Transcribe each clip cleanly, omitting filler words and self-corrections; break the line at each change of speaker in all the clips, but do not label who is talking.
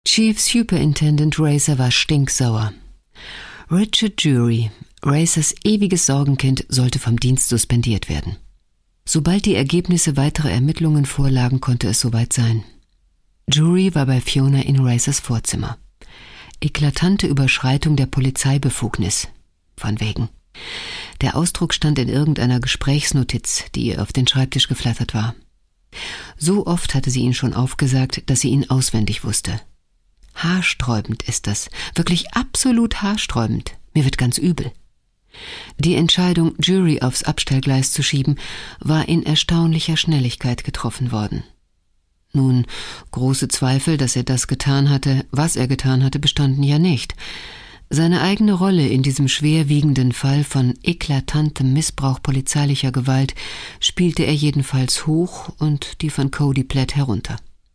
Chief Superintendent Racer war stinksauer. Richard Jury, Racers ewiges Sorgenkind, sollte vom Dienst suspendiert werden. Sobald die Ergebnisse weiterer Ermittlungen vorlagen, konnte es soweit sein. Jury war bei Fiona in Racers Vorzimmer. Eklatante Überschreitung der Polizeibefugnis. Von wegen. Der Ausdruck stand in irgendeiner Gesprächsnotiz, die ihr auf den Schreibtisch geflattert war. So oft hatte sie ihn schon aufgesagt, dass sie ihn auswendig wusste. Haarsträubend ist das, wirklich absolut haarsträubend. Mir wird ganz übel. Die Entscheidung, Jury aufs Abstellgleis zu schieben, war in erstaunlicher Schnelligkeit getroffen worden. Nun, große Zweifel, dass er das getan hatte, was er getan hatte, bestanden ja nicht. Seine eigene Rolle in diesem schwerwiegenden Fall von eklatantem Missbrauch polizeilicher Gewalt spielte er jedenfalls hoch und die von Cody Platt herunter.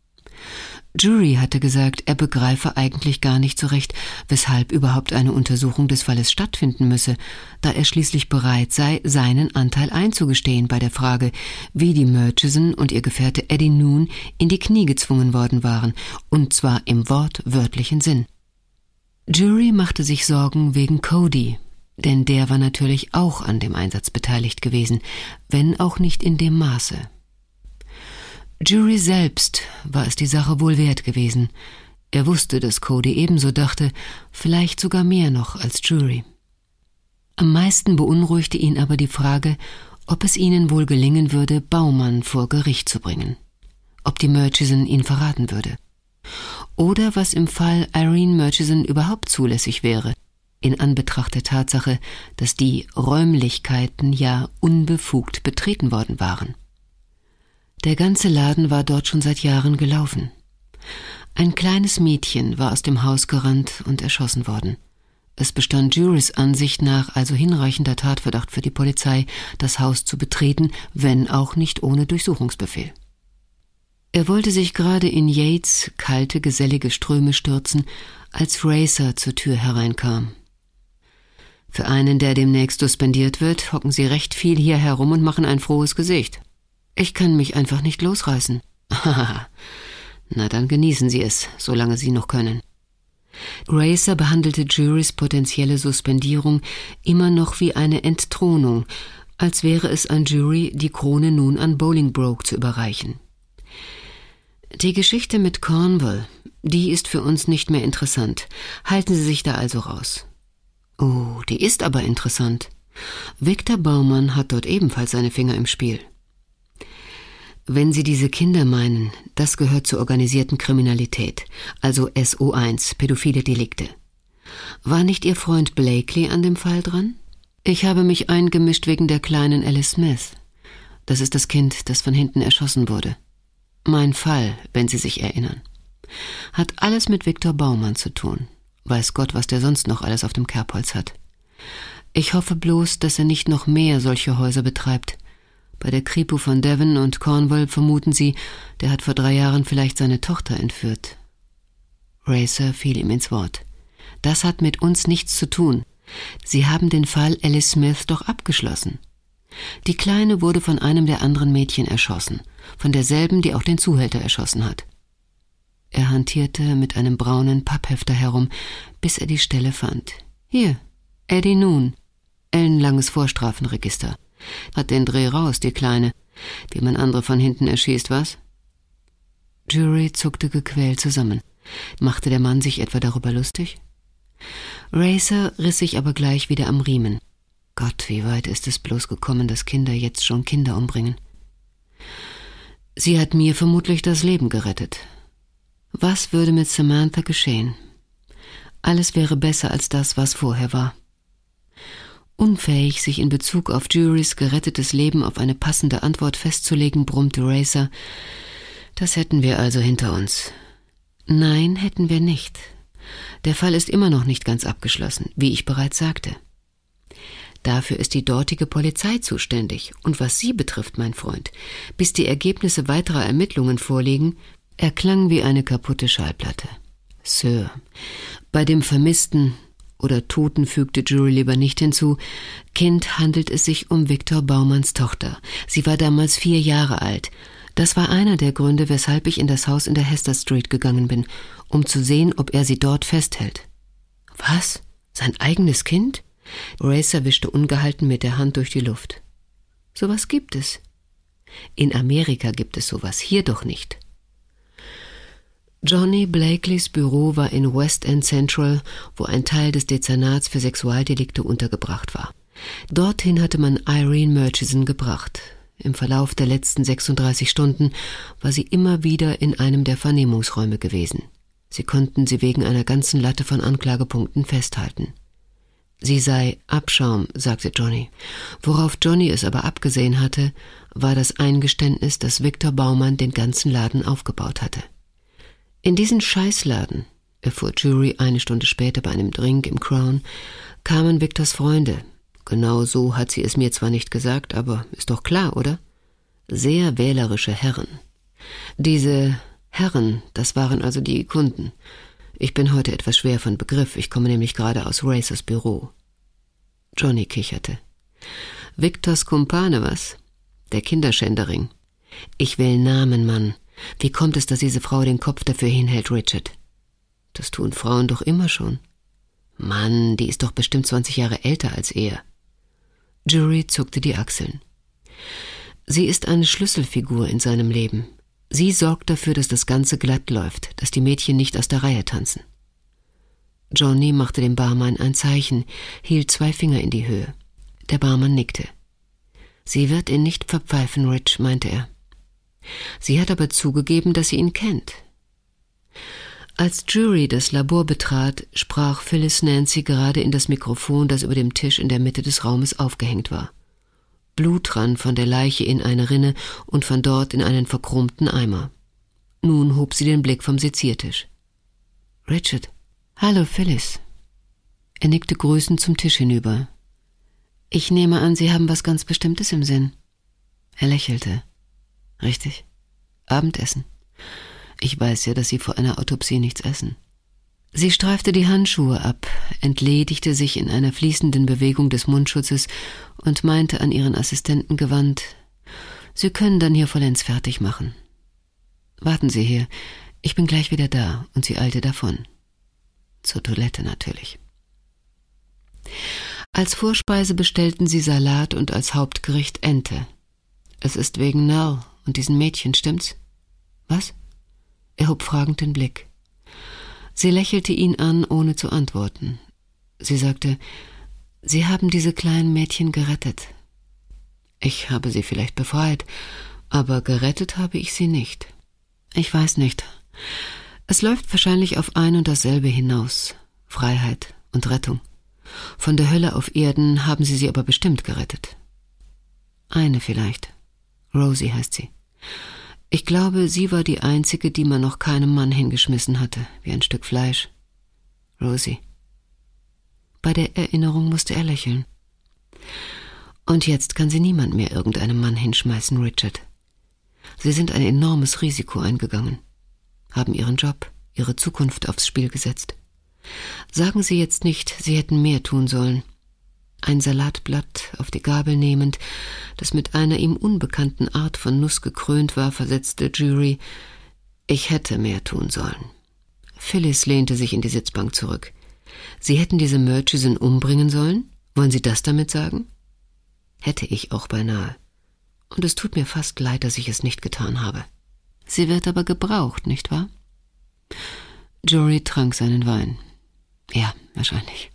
Jury hatte gesagt, er begreife eigentlich gar nicht so recht, weshalb überhaupt eine Untersuchung des Falles stattfinden müsse, da er schließlich bereit sei, seinen Anteil einzugestehen bei der Frage, wie die Murchison und ihr Gefährte Eddie Noon in die Knie gezwungen worden waren, und zwar im wortwörtlichen Sinn. Jury machte sich Sorgen wegen Cody, denn der war natürlich auch an dem Einsatz beteiligt gewesen, wenn auch nicht in dem Maße. Jury selbst war es die Sache wohl wert gewesen. Er wusste, dass Cody ebenso dachte, vielleicht sogar mehr noch als Jury. Am meisten beunruhigte ihn aber die Frage, ob es ihnen wohl gelingen würde, Baumann vor Gericht zu bringen. Ob die Murchison ihn verraten würde. Oder was im Fall Irene Murchison überhaupt zulässig wäre, in Anbetracht der Tatsache, dass die Räumlichkeiten ja unbefugt betreten worden waren. Der ganze Laden war dort schon seit Jahren gelaufen. Ein kleines Mädchen war aus dem Haus gerannt und erschossen worden. Es bestand Jurys Ansicht nach also hinreichender Tatverdacht für die Polizei, das Haus zu betreten, wenn auch nicht ohne Durchsuchungsbefehl. Er wollte sich gerade in Yates' kalte, gesellige Ströme stürzen, als Racer zur Tür hereinkam. »Für einen, der demnächst suspendiert wird, hocken Sie recht viel hier herum und machen ein frohes Gesicht. Ich kann mich einfach nicht losreißen.« »Haha, na dann genießen Sie es, solange Sie noch können.« Racer behandelte Jurys potenzielle Suspendierung immer noch wie eine Entthronung, als wäre es an Jury, die Krone nun an Bolingbroke zu überreichen. »Die Geschichte mit Cornwall, die ist für uns nicht mehr interessant. Halten Sie sich da also raus.« »Oh, die ist aber interessant. Victor Baumann hat dort ebenfalls seine Finger im Spiel.« »Wenn Sie diese Kinder meinen, das gehört zur organisierten Kriminalität, also SO1, pädophile Delikte. War nicht Ihr Freund Blakely an dem Fall dran? Ich habe mich eingemischt wegen der kleinen Alice Smith. Das ist das Kind, das von hinten erschossen wurde. Mein Fall, wenn Sie sich erinnern. Hat alles mit Victor Baumann zu tun. Weiß Gott, was der sonst noch alles auf dem Kerbholz hat. Ich hoffe bloß, dass er nicht noch mehr solche Häuser betreibt. Bei der Kripo von Devon und Cornwall vermuten sie, der hat vor 3 Jahren vielleicht seine Tochter entführt.« Racer fiel ihm ins Wort. »Das hat mit uns nichts zu tun. Sie haben den Fall Alice Smith doch abgeschlossen. Die Kleine wurde von einem der anderen Mädchen erschossen, von derselben, die auch den Zuhälter erschossen hat.« Er hantierte mit einem braunen Papphefter herum, bis er die Stelle fand. »Hier, Eddie Noon, ellenlanges Vorstrafenregister. Hat den Dreh raus, die Kleine, wie man andere von hinten erschießt, was?« Jury zuckte gequält zusammen. Machte der Mann sich etwa darüber lustig? Racer riss sich aber gleich wieder am Riemen. Gott, wie weit ist es bloß gekommen, dass Kinder jetzt schon Kinder umbringen? Sie hat mir vermutlich das Leben gerettet. Was würde mit Samantha geschehen? Alles wäre besser als das, was vorher war. Unfähig, sich in Bezug auf Jurys gerettetes Leben auf eine passende Antwort festzulegen, brummte Racer: »Das hätten wir also hinter uns.« »Nein, hätten wir nicht. Der Fall ist immer noch nicht ganz abgeschlossen, wie ich bereits sagte. Dafür ist die dortige Polizei zuständig. Und was Sie betrifft, mein Freund, bis die Ergebnisse weiterer Ermittlungen vorliegen«, er klang wie eine kaputte Schallplatte. »Sir, bei dem vermissten oder Toten«, fügte Jury lieber nicht hinzu, »Kind handelt es sich um Victor Baumanns Tochter. Sie war damals 4 Jahre alt. Das war einer der Gründe, weshalb ich in das Haus in der Hester Street gegangen bin, um zu sehen, ob er sie dort festhält. Was? Sein eigenes Kind? Racer wischte ungehalten mit der Hand durch die Luft. Sowas gibt es. In Amerika gibt es sowas, hier doch nicht. Johnny Blakeleys Büro war in West End Central, wo ein Teil des Dezernats für Sexualdelikte untergebracht war. Dorthin hatte man Irene Murchison gebracht. Im Verlauf der letzten 36 Stunden war sie immer wieder in einem der Vernehmungsräume gewesen. Sie konnten sie wegen einer ganzen Latte von Anklagepunkten festhalten. Sie sei Abschaum, sagte Johnny. Worauf Johnny es aber abgesehen hatte, war das Eingeständnis, dass Victor Baumann den ganzen Laden aufgebaut hatte. In diesen Scheißladen, erfuhr Jury eine Stunde später bei einem Drink im Crown, kamen Victors Freunde. Genau so hat sie es mir zwar nicht gesagt, aber ist doch klar, oder? Sehr wählerische Herren. Diese Herren, das waren also die Kunden. Ich bin heute etwas schwer von Begriff, ich komme nämlich gerade aus Racers Büro. Johnny kicherte. Victors Kumpane, was? Der Kinderschändering. Ich will Namen, Mann. Wie kommt es, dass diese Frau den Kopf dafür hinhält, Richard? Das tun Frauen doch immer schon. Mann, die ist doch bestimmt 20 Jahre älter als er. Jury zuckte die Achseln. Sie ist eine Schlüsselfigur in seinem Leben. Sie sorgt dafür, dass das Ganze glatt läuft, dass die Mädchen nicht aus der Reihe tanzen. Johnny machte dem Barmann ein Zeichen, hielt 2 Finger in die Höhe. Der Barmann nickte. Sie wird ihn nicht verpfeifen, Rich, meinte er. Sie hat aber zugegeben, dass sie ihn kennt. Als Jury das Labor betrat, sprach Phyllis Nancy gerade in das Mikrofon, das über dem Tisch in der Mitte des Raumes aufgehängt war. Blut rann von der Leiche in eine Rinne und von dort in einen verchromten Eimer. Nun hob sie den Blick vom Seziertisch. »Richard.« »Hallo, Phyllis.« Er nickte grüßend zum Tisch hinüber. »Ich nehme an, Sie haben was ganz Bestimmtes im Sinn.« Er lächelte. »Richtig. Abendessen. Ich weiß ja, dass Sie vor einer Autopsie nichts essen.« Sie streifte die Handschuhe ab, entledigte sich in einer fließenden Bewegung des Mundschutzes und meinte an ihren Assistenten gewandt, »Sie können dann hier vollends fertig machen. Warten Sie hier, ich bin gleich wieder da«, und sie eilte davon. Zur Toilette natürlich. Als Vorspeise bestellten sie Salat und als Hauptgericht Ente. »Es ist wegen Nell und diesen Mädchen, stimmt's?« »Was?« Er hob fragend den Blick. Sie lächelte ihn an, ohne zu antworten. Sie sagte, »Sie haben diese kleinen Mädchen gerettet.« »Ich habe sie vielleicht befreit, aber gerettet habe ich sie nicht.« »Ich weiß nicht. Es läuft wahrscheinlich auf ein und dasselbe hinaus. Freiheit und Rettung. Von der Hölle auf Erden haben sie aber bestimmt gerettet.« »Eine vielleicht. Rosie heißt sie. Ich glaube, sie war die einzige, die man noch keinem Mann hingeschmissen hatte, wie ein Stück Fleisch. Rosie.« Bei der Erinnerung musste er lächeln. »Und jetzt kann sie niemand mehr irgendeinem Mann hinschmeißen, Richard. Sie sind ein enormes Risiko eingegangen, haben ihren Job, ihre Zukunft aufs Spiel gesetzt. Sagen Sie jetzt nicht, Sie hätten mehr tun sollen.« Ein Salatblatt auf die Gabel nehmend, das mit einer ihm unbekannten Art von Nuss gekrönt war, versetzte Jury, »Ich hätte mehr tun sollen.« Phyllis lehnte sich in die Sitzbank zurück. »Sie hätten diese Murchison umbringen sollen? Wollen Sie das damit sagen?« »Hätte ich auch beinahe. Und es tut mir fast leid, dass ich es nicht getan habe. Sie wird aber gebraucht, nicht wahr?« Jury trank seinen Wein. »Ja, wahrscheinlich.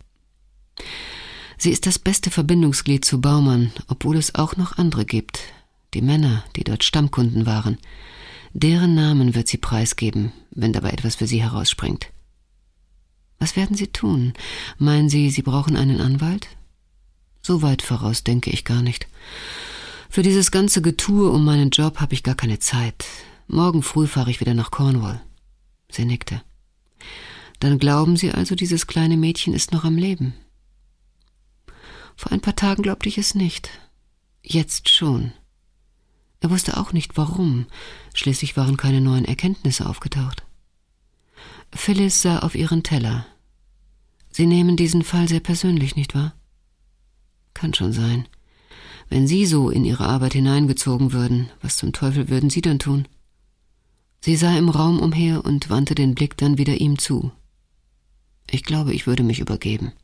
Sie ist das beste Verbindungsglied zu Baumann, obwohl es auch noch andere gibt. Die Männer, die dort Stammkunden waren. Deren Namen wird sie preisgeben, wenn dabei etwas für sie herausspringt.« »Was werden Sie tun? Meinen Sie, Sie brauchen einen Anwalt?« »So weit voraus denke ich gar nicht. Für dieses ganze Getue um meinen Job habe ich gar keine Zeit. Morgen früh fahre ich wieder nach Cornwall.« Sie nickte. »Dann glauben Sie also, dieses kleine Mädchen ist noch am Leben?« »Vor ein paar Tagen glaubte ich es nicht. Jetzt schon.« Er wusste auch nicht, warum. Schließlich waren keine neuen Erkenntnisse aufgetaucht. Phyllis sah auf ihren Teller. »Sie nehmen diesen Fall sehr persönlich, nicht wahr?« »Kann schon sein. Wenn Sie so in Ihre Arbeit hineingezogen würden, was zum Teufel würden Sie dann tun?« Sie sah im Raum umher und wandte den Blick dann wieder ihm zu. »Ich glaube, ich würde mich übergeben.«